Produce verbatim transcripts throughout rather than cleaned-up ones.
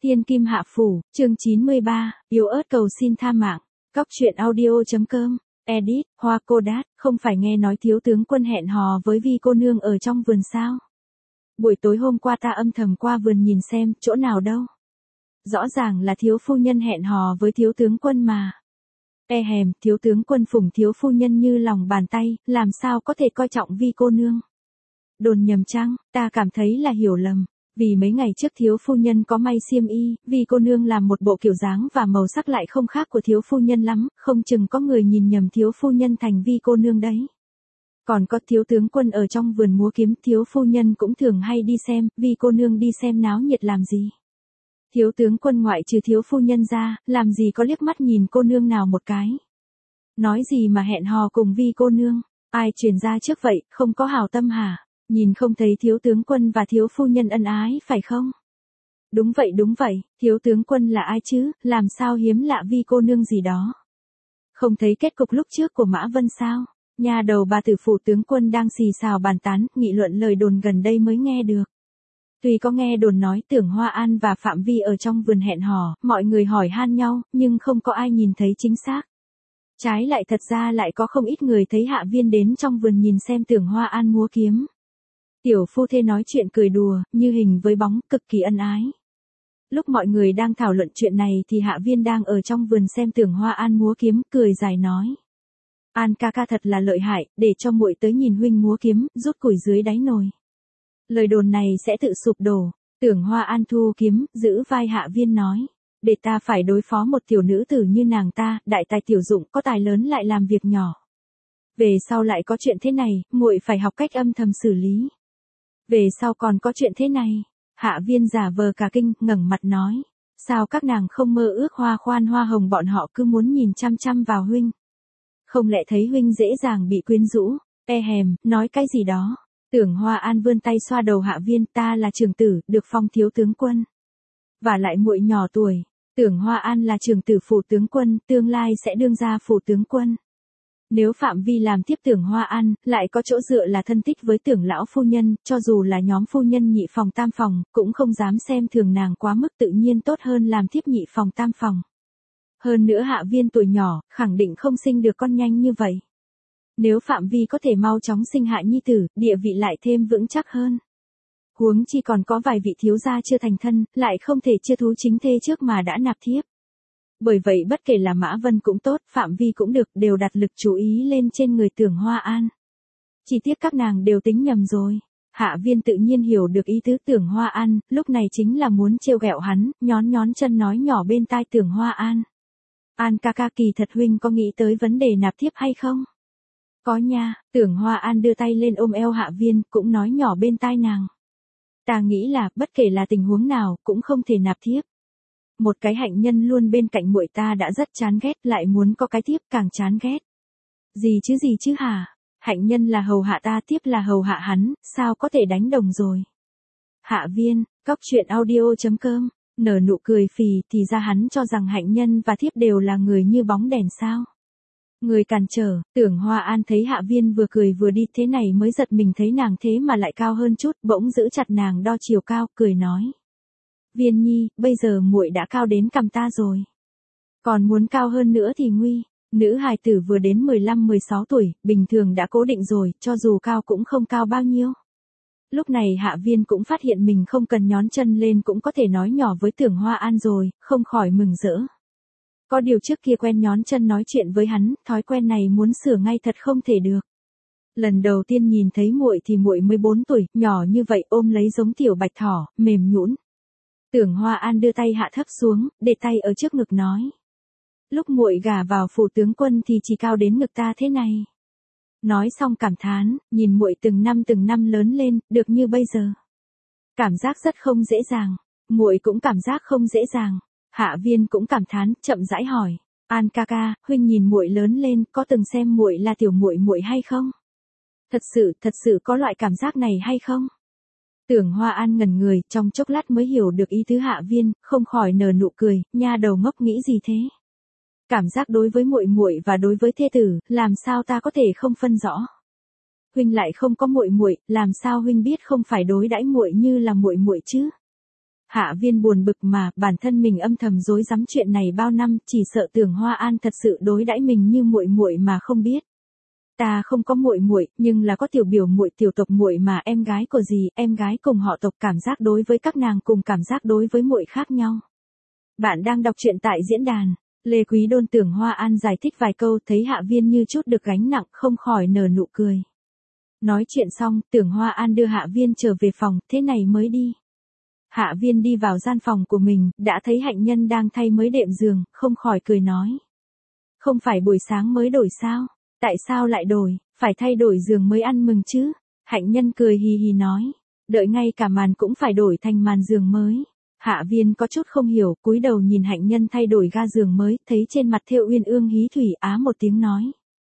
Tiên Kim Hạ Phủ, chương chín mươi ba, yếu ớt cầu xin tha mạng. Cóc truyện audio.com, edit, Hoa Cô Đát, không phải nghe nói thiếu tướng quân hẹn hò với Vi cô nương ở trong vườn sao? Buổi tối hôm qua ta âm thầm qua vườn nhìn xem, chỗ nào đâu? Rõ ràng là thiếu phu nhân hẹn hò với thiếu tướng quân mà. E hèm, thiếu tướng quân phụng thiếu phu nhân như lòng bàn tay, làm sao có thể coi trọng Vi cô nương? Đồn nhầm chăng, ta cảm thấy là hiểu lầm. Vì mấy ngày trước thiếu phu nhân có may xiêm y, Vi cô nương làm một bộ kiểu dáng và màu sắc lại không khác của thiếu phu nhân lắm, không chừng có người nhìn nhầm thiếu phu nhân thành Vi cô nương đấy. Còn có thiếu tướng quân ở trong vườn múa kiếm, thiếu phu nhân cũng thường hay đi xem, Vi cô nương đi xem náo nhiệt làm gì. Thiếu tướng quân ngoại trừ thiếu phu nhân ra, làm gì có liếc mắt nhìn cô nương nào một cái. Nói gì mà hẹn hò cùng Vi cô nương, ai truyền ra trước vậy, không có hảo tâm hả? Nhìn không thấy thiếu tướng quân và thiếu phu nhân ân ái, phải không? Đúng vậy đúng vậy, thiếu tướng quân là ai chứ, làm sao hiếm lạ Vi cô nương gì đó. Không thấy kết cục lúc trước của Mã Vân sao? Nhà đầu bà tử phủ tướng quân đang xì xào bàn tán, nghị luận lời đồn gần đây mới nghe được. Tuy có nghe đồn nói Tưởng Hoa An và Phạm Vi ở trong vườn hẹn hò, mọi người hỏi han nhau, nhưng không có ai nhìn thấy chính xác. Trái lại thật ra lại có không ít người thấy Hạ Viên đến trong vườn nhìn xem Tưởng Hoa An múa kiếm. Tiểu phu thê nói chuyện cười đùa, như hình với bóng, cực kỳ ân ái. Lúc mọi người đang thảo luận chuyện này thì Hạ Viên đang ở trong vườn xem Tưởng Hoa An múa kiếm, cười dài nói. An ca ca thật là lợi hại, để cho muội tới nhìn huynh múa kiếm, rút củi dưới đáy nồi. Lời đồn này sẽ tự sụp đổ. Tưởng Hoa An thu kiếm, giữ vai Hạ Viên nói. Để ta phải đối phó một tiểu nữ tử như nàng ta, đại tài tiểu dụng, có tài lớn lại làm việc nhỏ. Về sau lại có chuyện thế này, muội phải học cách âm thầm xử lý. Về sau còn có chuyện thế này. Hạ Viên giả vờ cả kinh, ngẩng mặt nói. Sao các nàng không mơ ước Hoa Khoan Hoa Hồng bọn họ cứ muốn nhìn chăm chăm vào huynh? Không lẽ thấy huynh dễ dàng bị quyến rũ? E hèm, nói cái gì đó? Tưởng Hoa An vươn tay xoa đầu Hạ Viên, ta là trưởng tử, được phong thiếu tướng quân. Và lại muội nhỏ tuổi. Tưởng Hoa An là trưởng tử phủ tướng quân, tương lai sẽ đương ra phủ tướng quân. Nếu Phạm Vi làm tiếp Tưởng Hoa An, lại có chỗ dựa là thân thích với Tưởng lão phu nhân, cho dù là nhóm phu nhân nhị phòng tam phòng, cũng không dám xem thường nàng quá mức, tự nhiên tốt hơn làm tiếp nhị phòng tam phòng. Hơn nữa Hạ Viên tuổi nhỏ, khẳng định không sinh được con nhanh như vậy. Nếu Phạm Vi có thể mau chóng sinh hạ nhi tử, địa vị lại thêm vững chắc hơn. Huống chi còn có vài vị thiếu gia chưa thành thân, lại không thể chia thú chính thê trước mà đã nạp thiếp. Bởi vậy bất kể là Mã Vân cũng tốt, Phạm Vi cũng được, đều đặt lực chú ý lên trên người Tưởng Hoa An. Chỉ tiếc các nàng đều tính nhầm rồi. Hạ Viên tự nhiên hiểu được ý tứ Tưởng Hoa An, lúc này chính là muốn trêu ghẹo hắn, nhón nhón chân nói nhỏ bên tai Tưởng Hoa An. An ca ca, kỳ thật huynh có nghĩ tới vấn đề nạp thiếp hay không? Có nha. Tưởng Hoa An đưa tay lên ôm eo Hạ Viên, cũng nói nhỏ bên tai nàng. Ta nghĩ là, bất kể là tình huống nào, cũng không thể nạp thiếp. Một cái hạnh nhân luôn bên cạnh muội ta đã rất chán ghét, lại muốn có cái tiếp càng chán ghét. Gì chứ gì chứ hả? Hạnh nhân là hầu hạ ta, tiếp là hầu hạ hắn, sao có thể đánh đồng rồi? Hạ Viên, cóc truyện audio.com, nở nụ cười phì, thì ra hắn cho rằng hạnh nhân và thiếp đều là người như bóng đèn sao? Người cản trở. Tưởng Hoa An thấy Hạ Viên vừa cười vừa đi thế này mới giật mình, thấy nàng thế mà lại cao hơn chút, bỗng giữ chặt nàng đo chiều cao, cười nói. Viên nhi, bây giờ muội đã cao đến cằm ta rồi. Còn muốn cao hơn nữa thì nguy. Nữ hài tử vừa đến mười lăm mười sáu tuổi, bình thường đã cố định rồi, cho dù cao cũng không cao bao nhiêu. Lúc này Hạ Viên cũng phát hiện mình không cần nhón chân lên cũng có thể nói nhỏ với Tưởng Hoa An rồi, không khỏi mừng rỡ. Có điều trước kia quen nhón chân nói chuyện với hắn, thói quen này muốn sửa ngay thật không thể được. Lần đầu tiên nhìn thấy muội thì muội mười bốn tuổi, nhỏ như vậy, ôm lấy giống tiểu bạch thỏ, mềm nhũn. Tưởng Hoa An đưa tay hạ thấp xuống, để tay ở trước ngực nói. Lúc muội gả vào phủ tướng quân thì chỉ cao đến ngực ta thế này. Nói xong cảm thán, nhìn muội từng năm từng năm lớn lên, được như bây giờ. Cảm giác rất không dễ dàng, muội cũng cảm giác không dễ dàng. Hạ Viên cũng cảm thán, chậm rãi hỏi, An ca ca, huynh nhìn muội lớn lên, có từng xem muội là tiểu muội muội hay không? Thật sự, thật sự có loại cảm giác này hay không? Tưởng Hoa An ngẩn người, trong chốc lát mới hiểu được ý tứ Hạ Viên, không khỏi nở nụ cười, nha đầu ngốc nghĩ gì thế? Cảm giác đối với muội muội và đối với thê tử, làm sao ta có thể không phân rõ? Huynh lại không có muội muội, làm sao huynh biết không phải đối đãi muội như là muội muội chứ? Hạ Viên buồn bực mà, bản thân mình âm thầm rối rắm chuyện này bao năm, chỉ sợ Tưởng Hoa An thật sự đối đãi mình như muội muội mà không biết. Ta không có muội muội, nhưng là có tiểu biểu muội tiểu tộc muội mà, em gái của dì, em gái cùng họ tộc, cảm giác đối với các nàng cùng cảm giác đối với muội khác nhau. Bạn đang đọc truyện tại diễn đàn. Lê Quý Đôn. Tưởng Hoa An giải thích vài câu, thấy Hạ Viên như chút được gánh nặng, không khỏi nở nụ cười. Nói chuyện xong, Tưởng Hoa An đưa Hạ Viên trở về phòng, thế này mới đi. Hạ Viên đi vào gian phòng của mình, đã thấy Hạnh Nhân đang thay mới đệm giường, không khỏi cười nói. Không phải buổi sáng mới đổi sao? Tại sao lại đổi, phải thay đổi giường mới ăn mừng chứ? Hạnh Nhân cười hì hì nói. Đợi ngay cả màn cũng phải đổi thành màn giường mới. Hạ Viên có chút không hiểu, cúi đầu nhìn Hạnh Nhân thay đổi ga giường mới, thấy trên mặt thêu uyên ương hí thủy, á một tiếng nói.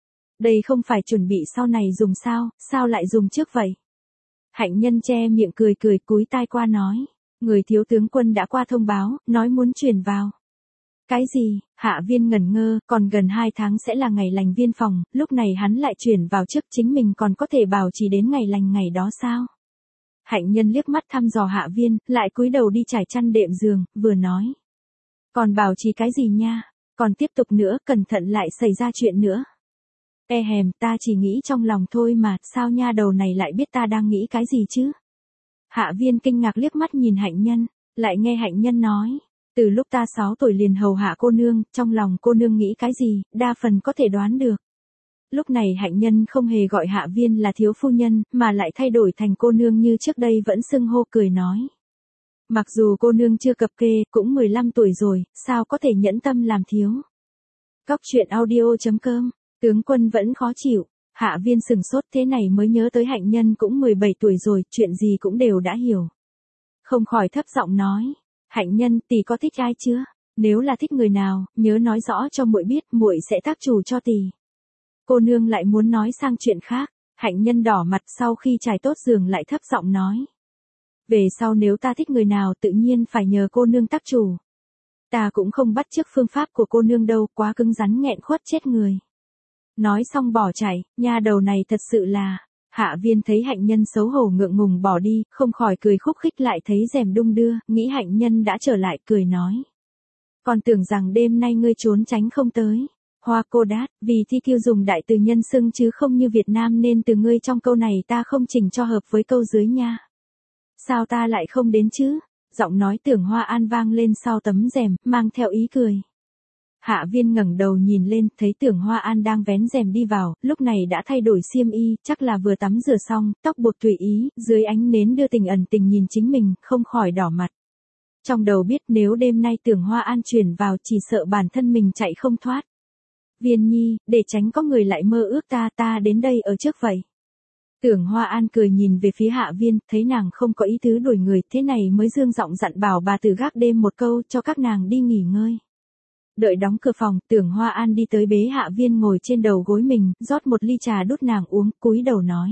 Đây không phải chuẩn bị sau này dùng sao, sao lại dùng trước vậy? Hạnh Nhân che miệng cười cười, cúi tai qua nói. Người thiếu tướng quân đã qua thông báo, nói muốn chuyển vào. Cái gì? Hạ Viên ngẩn ngơ, còn gần hai tháng sẽ là ngày lành viên phòng, lúc này hắn lại chuyển vào trước, chính mình còn có thể bảo trì đến ngày lành ngày đó sao? Hạnh Nhân liếc mắt thăm dò Hạ Viên, lại cúi đầu đi trải chăn đệm giường, vừa nói. Còn bảo trì cái gì nha? Còn tiếp tục nữa, cẩn thận lại xảy ra chuyện nữa. E hèm, ta chỉ nghĩ trong lòng thôi mà, sao nha đầu này lại biết ta đang nghĩ cái gì chứ? Hạ Viên kinh ngạc liếc mắt nhìn Hạnh Nhân, lại nghe Hạnh Nhân nói. Từ lúc ta sáu tuổi liền hầu hạ cô nương, trong lòng cô nương nghĩ cái gì, đa phần có thể đoán được. Lúc này Hạnh Nhân không hề gọi Hạ Viên là thiếu phu nhân, mà lại thay đổi thành cô nương như trước đây vẫn xưng hô, cười nói. Mặc dù cô nương chưa cập kê, cũng mười lăm tuổi rồi, sao có thể nhẫn tâm làm thiếu. Cóc truyện audio chấm com, tướng quân vẫn khó chịu. Hạ Viên sừng sốt, thế này mới nhớ tới Hạnh Nhân cũng mười bảy tuổi rồi, chuyện gì cũng đều đã hiểu. Không khỏi thấp giọng nói. Hạnh Nhân, tỷ có thích ai chưa? Nếu là thích người nào, nhớ nói rõ cho muội biết, muội sẽ tác chủ cho tỷ. Cô nương lại muốn nói sang chuyện khác. Hạnh Nhân đỏ mặt, sau khi trải tốt giường lại thấp giọng nói. Về sau nếu ta thích người nào tự nhiên phải nhờ cô nương tác chủ. Ta cũng không bắt chước phương pháp của cô nương đâu, quá cứng rắn nghẹn khuất chết người. Nói xong bỏ chạy, nha đầu này thật sự là. Hạ Viên thấy Hạnh Nhân xấu hổ ngượng ngùng bỏ đi, không khỏi cười khúc khích, lại thấy rèm đung đưa, nghĩ Hạnh Nhân đã trở lại, cười nói. Còn tưởng rằng đêm nay ngươi trốn tránh không tới. Hoa cô đát, vì thi kiêu dùng đại từ nhân xưng chứ không như Việt Nam nên từ ngươi trong câu này ta không chỉnh cho hợp với câu dưới nha. Sao ta lại không đến chứ? Giọng nói Tưởng Hoa An vang lên sau tấm rèm, mang theo ý cười. Hạ Viên ngẩng đầu nhìn lên, thấy Tưởng Hoa An đang vén rèm đi vào, lúc này đã thay đổi xiêm y, chắc là vừa tắm rửa xong, tóc buộc tùy ý, dưới ánh nến đưa tình ẩn tình nhìn chính mình, không khỏi đỏ mặt. Trong đầu biết nếu đêm nay Tưởng Hoa An chuyển vào chỉ sợ bản thân mình chạy không thoát. Viên nhi, để tránh có người lại mơ ước ta, ta đến đây ở trước vậy. Tưởng Hoa An cười nhìn về phía Hạ Viên, thấy nàng không có ý tứ đuổi người, thế này mới dương giọng dặn bảo bà từ gác đêm một câu cho các nàng đi nghỉ ngơi. Đợi đóng cửa phòng, Tưởng Hoa An đi tới bế Hạ Viên ngồi trên đầu gối mình, rót một ly trà đút nàng uống, cúi đầu nói.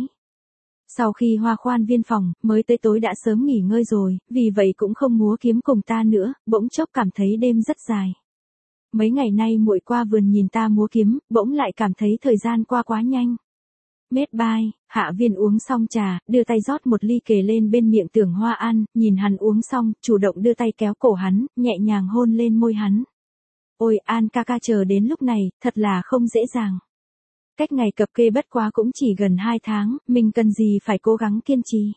Sau khi Hoa khoan viên phòng, mới tới tối đã sớm nghỉ ngơi rồi, vì vậy cũng không múa kiếm cùng ta nữa, bỗng chốc cảm thấy đêm rất dài. Mấy ngày nay muội qua vườn nhìn ta múa kiếm, bỗng lại cảm thấy thời gian qua quá nhanh. Mết bai, Hạ Viên uống xong trà, đưa tay rót một ly kề lên bên miệng Tưởng Hoa An, nhìn hắn uống xong, chủ động đưa tay kéo cổ hắn, nhẹ nhàng hôn lên môi hắn. Ôi An ca ca chờ đến lúc này, thật là không dễ dàng. Cách ngày cập kê bất quá cũng chỉ gần hai tháng, mình cần gì phải cố gắng kiên trì.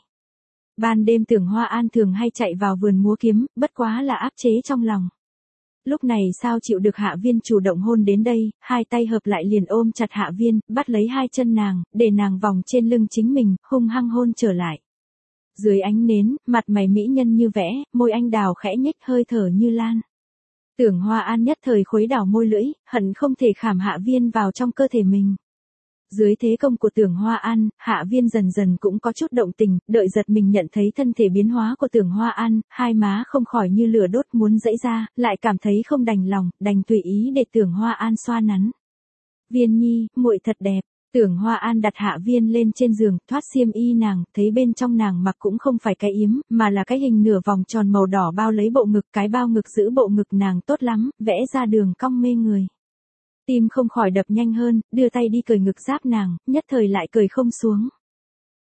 Ban đêm Tưởng Hoa An thường hay chạy vào vườn múa kiếm, bất quá là áp chế trong lòng. Lúc này sao chịu được Hạ Viên chủ động hôn đến đây, hai tay hợp lại liền ôm chặt Hạ Viên, bắt lấy hai chân nàng, để nàng vòng trên lưng chính mình, hung hăng hôn trở lại. Dưới ánh nến, mặt mày mỹ nhân như vẽ, môi anh đào khẽ nhếch, hơi thở như lan. Tưởng Hoa An nhất thời khuấy đảo môi lưỡi, hận không thể khảm Hạ Viên vào trong cơ thể mình. Dưới thế công của Tưởng Hoa An, Hạ Viên dần dần cũng có chút động tình, đợi giật mình nhận thấy thân thể biến hóa của Tưởng Hoa An, hai má không khỏi như lửa đốt muốn giãy ra, lại cảm thấy không đành lòng, đành tùy ý để Tưởng Hoa An xoa nắn. Viên nhi, muội thật đẹp. Tưởng Hoa An đặt Hạ Viên lên trên giường, thoát xiêm y nàng, thấy bên trong nàng mặc cũng không phải cái yếm, mà là cái hình nửa vòng tròn màu đỏ bao lấy bộ ngực, cái bao ngực giữ bộ ngực nàng tốt lắm, vẽ ra đường cong mê người. Tim không khỏi đập nhanh hơn, đưa tay đi cởi ngực giáp nàng, nhất thời lại cởi không xuống.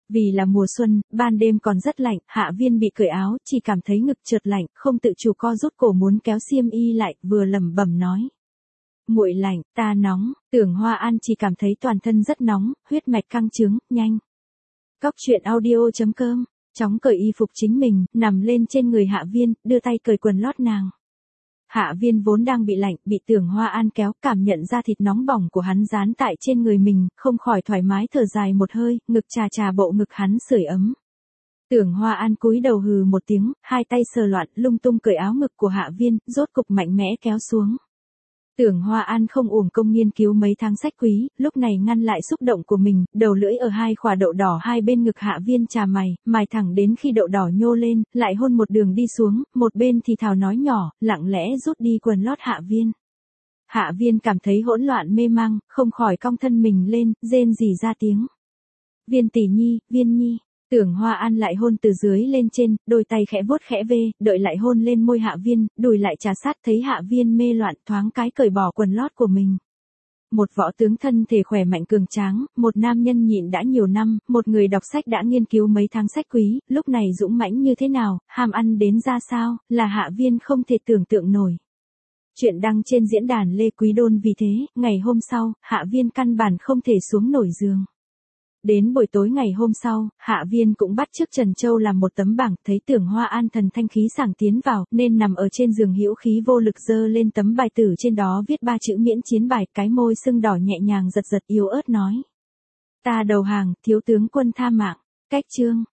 Vì là mùa xuân, ban đêm còn rất lạnh, Hạ Viên bị cởi áo, chỉ cảm thấy ngực chợt lạnh, không tự chủ co rút cổ muốn kéo xiêm y lại, vừa lẩm bẩm nói. Muội lạnh, ta nóng, Tưởng Hoa An chỉ cảm thấy toàn thân rất nóng, huyết mạch căng trướng, nhanh. Cóc truyện audio chấm com, chóng cởi y phục chính mình, nằm lên trên người Hạ Viên, đưa tay cởi quần lót nàng. Hạ Viên vốn đang bị lạnh, bị Tưởng Hoa An kéo, cảm nhận ra thịt nóng bỏng của hắn dán tại trên người mình, không khỏi thoải mái thở dài một hơi, ngực trà trà bộ ngực hắn sưởi ấm. Tưởng Hoa An cúi đầu hừ một tiếng, hai tay sờ loạn, lung tung cởi áo ngực của Hạ Viên, rốt cục mạnh mẽ kéo xuống. Tưởng Hoa An không uổng công nghiên cứu mấy tháng sách quý, lúc này ngăn lại xúc động của mình, đầu lưỡi ở hai khỏa đậu đỏ hai bên ngực Hạ Viên trà mày, mài thẳng đến khi đậu đỏ nhô lên, lại hôn một đường đi xuống, một bên thì thào nói nhỏ, lặng lẽ rút đi quần lót Hạ Viên. Hạ Viên cảm thấy hỗn loạn mê mang, không khỏi cong thân mình lên, rên rỉ ra tiếng. Viên tỷ nhi, Viên nhi. Tưởng Hoa An lại hôn từ dưới lên trên, đôi tay khẽ vuốt khẽ vê, đợi lại hôn lên môi Hạ Viên, đùi lại trà sát thấy Hạ Viên mê loạn thoáng cái cởi bỏ quần lót của mình. Một võ tướng thân thể khỏe mạnh cường tráng, một nam nhân nhịn đã nhiều năm, một người đọc sách đã nghiên cứu mấy tháng sách quý, lúc này dũng mãnh như thế nào, ham ăn đến ra sao, là Hạ Viên không thể tưởng tượng nổi. Chuyện đăng trên diễn đàn Lê Quý Đôn vì thế, ngày hôm sau, Hạ Viên căn bản không thể xuống nổi giường. Đến buổi tối ngày hôm sau, Hạ Viên cũng bắt chước Trần Châu làm một tấm bảng, thấy Tưởng Hoa An thần thanh khí sảng tiến vào, nên nằm ở trên giường hữu khí vô lực giơ lên tấm bài tử trên đó viết ba chữ miễn chiến bài, cái môi sưng đỏ nhẹ nhàng giật giật yếu ớt nói. Ta đầu hàng, thiếu tướng quân tha mạng, cách chương.